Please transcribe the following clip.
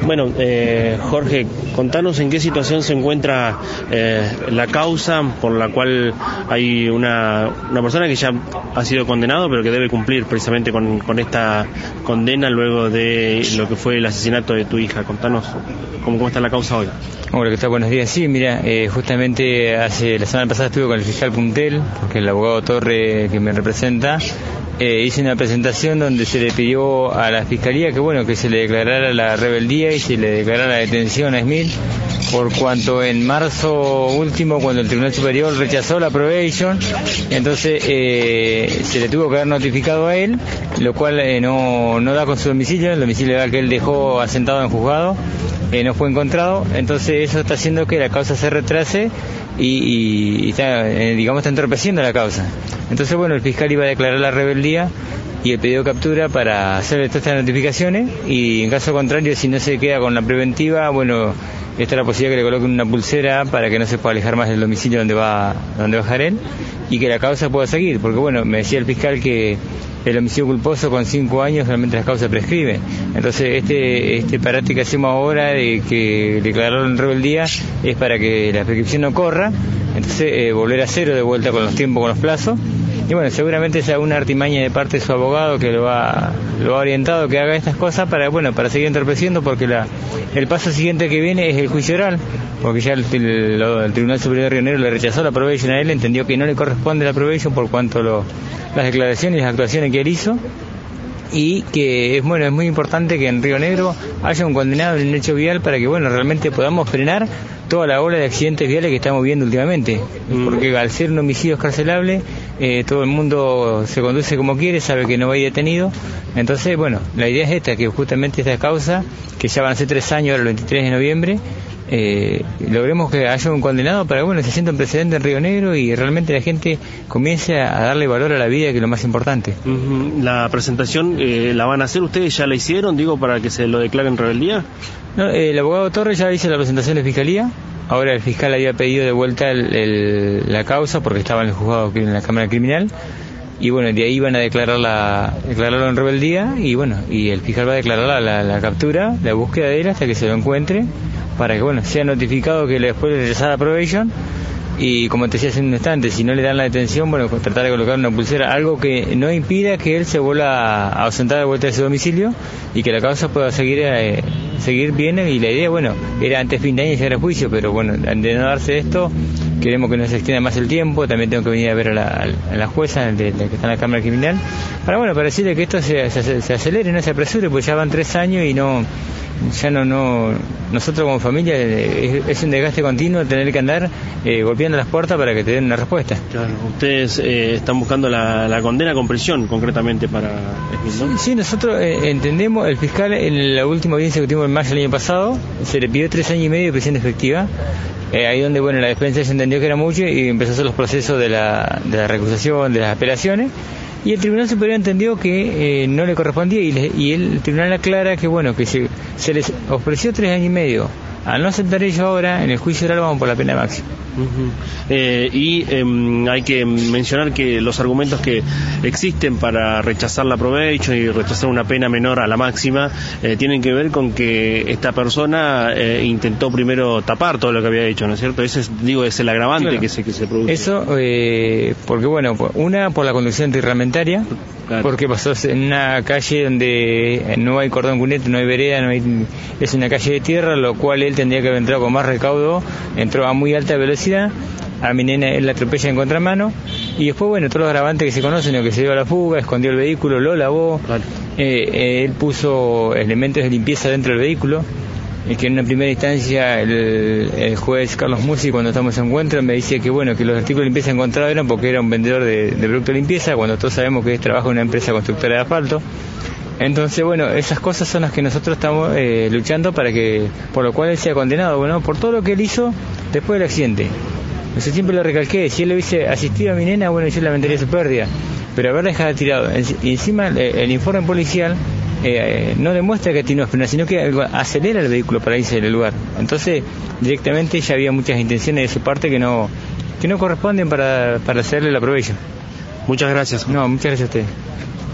Bueno, Jorge, contanos en qué situación se encuentra la causa por la cual hay una persona que ya ha sido condenado, pero que debe cumplir precisamente con esta condena luego de lo que fue el asesinato de tu hija. Contanos cómo está la causa hoy. Hola, ¿qué tal? Buenos días. Sí, mira, justamente la semana pasada estuve con el fiscal Puntel, porque el abogado Torre que me representa, hice una presentación donde se le pidió a la fiscalía que se le declarara la rebeldía y se le declarara la detención a Smith, por cuanto en marzo último, cuando el Tribunal Superior rechazó la probation, entonces se le tuvo que haber notificado a él, lo cual no da con su domicilio. El domicilio legal que él dejó asentado en juzgado no fue encontrado, entonces eso está haciendo que la causa se retrase y está entorpeciendo la causa. Entonces, el fiscal iba a declarar la rebeldía y el pedido de captura para hacerle todas estas notificaciones, y en caso contrario, si no se queda con la preventiva, está la posibilidad que le coloquen una pulsera para que no se pueda alejar más del domicilio donde va a dejar él, y que la causa pueda seguir, porque me decía el fiscal que el homicidio culposo con 5 años realmente la causa prescribe. Entonces este parate que hacemos ahora de que declararon en rebeldía es para que la prescripción no corra, entonces volver a cero de vuelta con los tiempos, con los plazos. Y seguramente sea una artimaña de parte de su abogado que lo ha orientado que haga estas cosas para seguir entorpeciendo, porque el paso siguiente que viene es el juicio oral, porque ya el Tribunal Superior de Río Negro le rechazó la probation a él, entendió que no le corresponde la probation por cuanto las declaraciones y las actuaciones que él hizo, y que es muy importante que en Río Negro haya un condenado en el hecho vial para que realmente podamos frenar toda la ola de accidentes viales que estamos viendo últimamente, porque al ser un homicidio escarcelable, todo el mundo se conduce como quiere, sabe que no va a ir detenido. Entonces, la idea es esta, que justamente esta causa, que ya van a ser 3 años, ahora el 23 de noviembre, logremos que haya un condenado para que se sienta un precedente en Río Negro y realmente la gente comience a darle valor a la vida, que es lo más importante. ¿La presentación la van a hacer ustedes? ¿Ya la hicieron, para que se lo declaren rebeldía? No, el abogado Torres ya hizo la presentación de fiscalía. Ahora el fiscal había pedido de vuelta la causa porque estaba en el juzgado, en la Cámara Criminal, y de ahí van a declararlo en rebeldía, y el fiscal va a declarar la captura, la búsqueda de él hasta que se lo encuentre, para que sea notificado que después de rechazar la probation, y como te decía hace un instante, si no le dan la detención, tratar de colocar una pulsera, algo que no impida que él se vuelva a ausentar de vuelta de su domicilio y que la causa pueda seguir bien. Y la idea, era antes fin de año llegar a juicio, pero de no darse esto, queremos que no se extienda más el tiempo. También tengo que venir a ver a la jueza que está en la Cámara Criminal para decirle que esto se acelere, no se apresure, porque ya van 3 años y nosotros como familia es un desgaste continuo tener que andar golpeando las puertas para que te den una respuesta. Claro, ustedes están buscando la condena con prisión concretamente para Smith, ¿no? Sí, nosotros entendemos, el fiscal en la última audiencia que tuvimos en mayo del año pasado se le pidió 3 años y medio de prisión efectiva, ahí donde la defensa se entendió que era mucho y empezó a hacer los procesos de la recusación, de las apelaciones. Y el Tribunal Superior entendió que no le correspondía, y el Tribunal aclara que que se les ofreció 3 años y medio. Al no aceptar ello ahora, en el juicio oral vamos por la pena máxima. Hay que mencionar que los argumentos que existen para rechazar la probation y rechazar una pena menor a la máxima tienen que ver con que esta persona intentó primero tapar todo lo que había hecho, ¿no es cierto? Ese es el agravante, claro, que se produce. Eso, porque una, por la conducción antirreglamentaria, claro, porque pasó en una calle donde no hay cordón cuneta, no hay vereda, es una calle de tierra, lo cual él tendría que haber entrado con más recaudo, entró a muy alta velocidad, a mi nena él la atropella en contramano, y después todos los agravantes que se conocen, que se dio a la fuga, escondió el vehículo, lo lavó, claro, él puso elementos de limpieza dentro del vehículo, que en una primera instancia el juez Carlos Musi, cuando estamos en encuentro, me dice que que los artículos de limpieza encontrados eran porque era un vendedor de productos de limpieza, cuando todos sabemos que trabaja en una empresa constructora de asfalto. Entonces, esas cosas son las que nosotros estamos luchando por lo cual él sea condenado, por todo lo que él hizo después del accidente. Yo siempre lo recalqué, si él le hubiese asistido a mi nena, yo lamentaría su pérdida, pero haberla dejado tirado. Y encima el informe policial no demuestra que tiene frenar, sino que acelera el vehículo para irse del lugar. Entonces, directamente ya había muchas intenciones de su parte que no corresponden para hacerle la probation. Muchas gracias. No, muchas gracias a ustedes.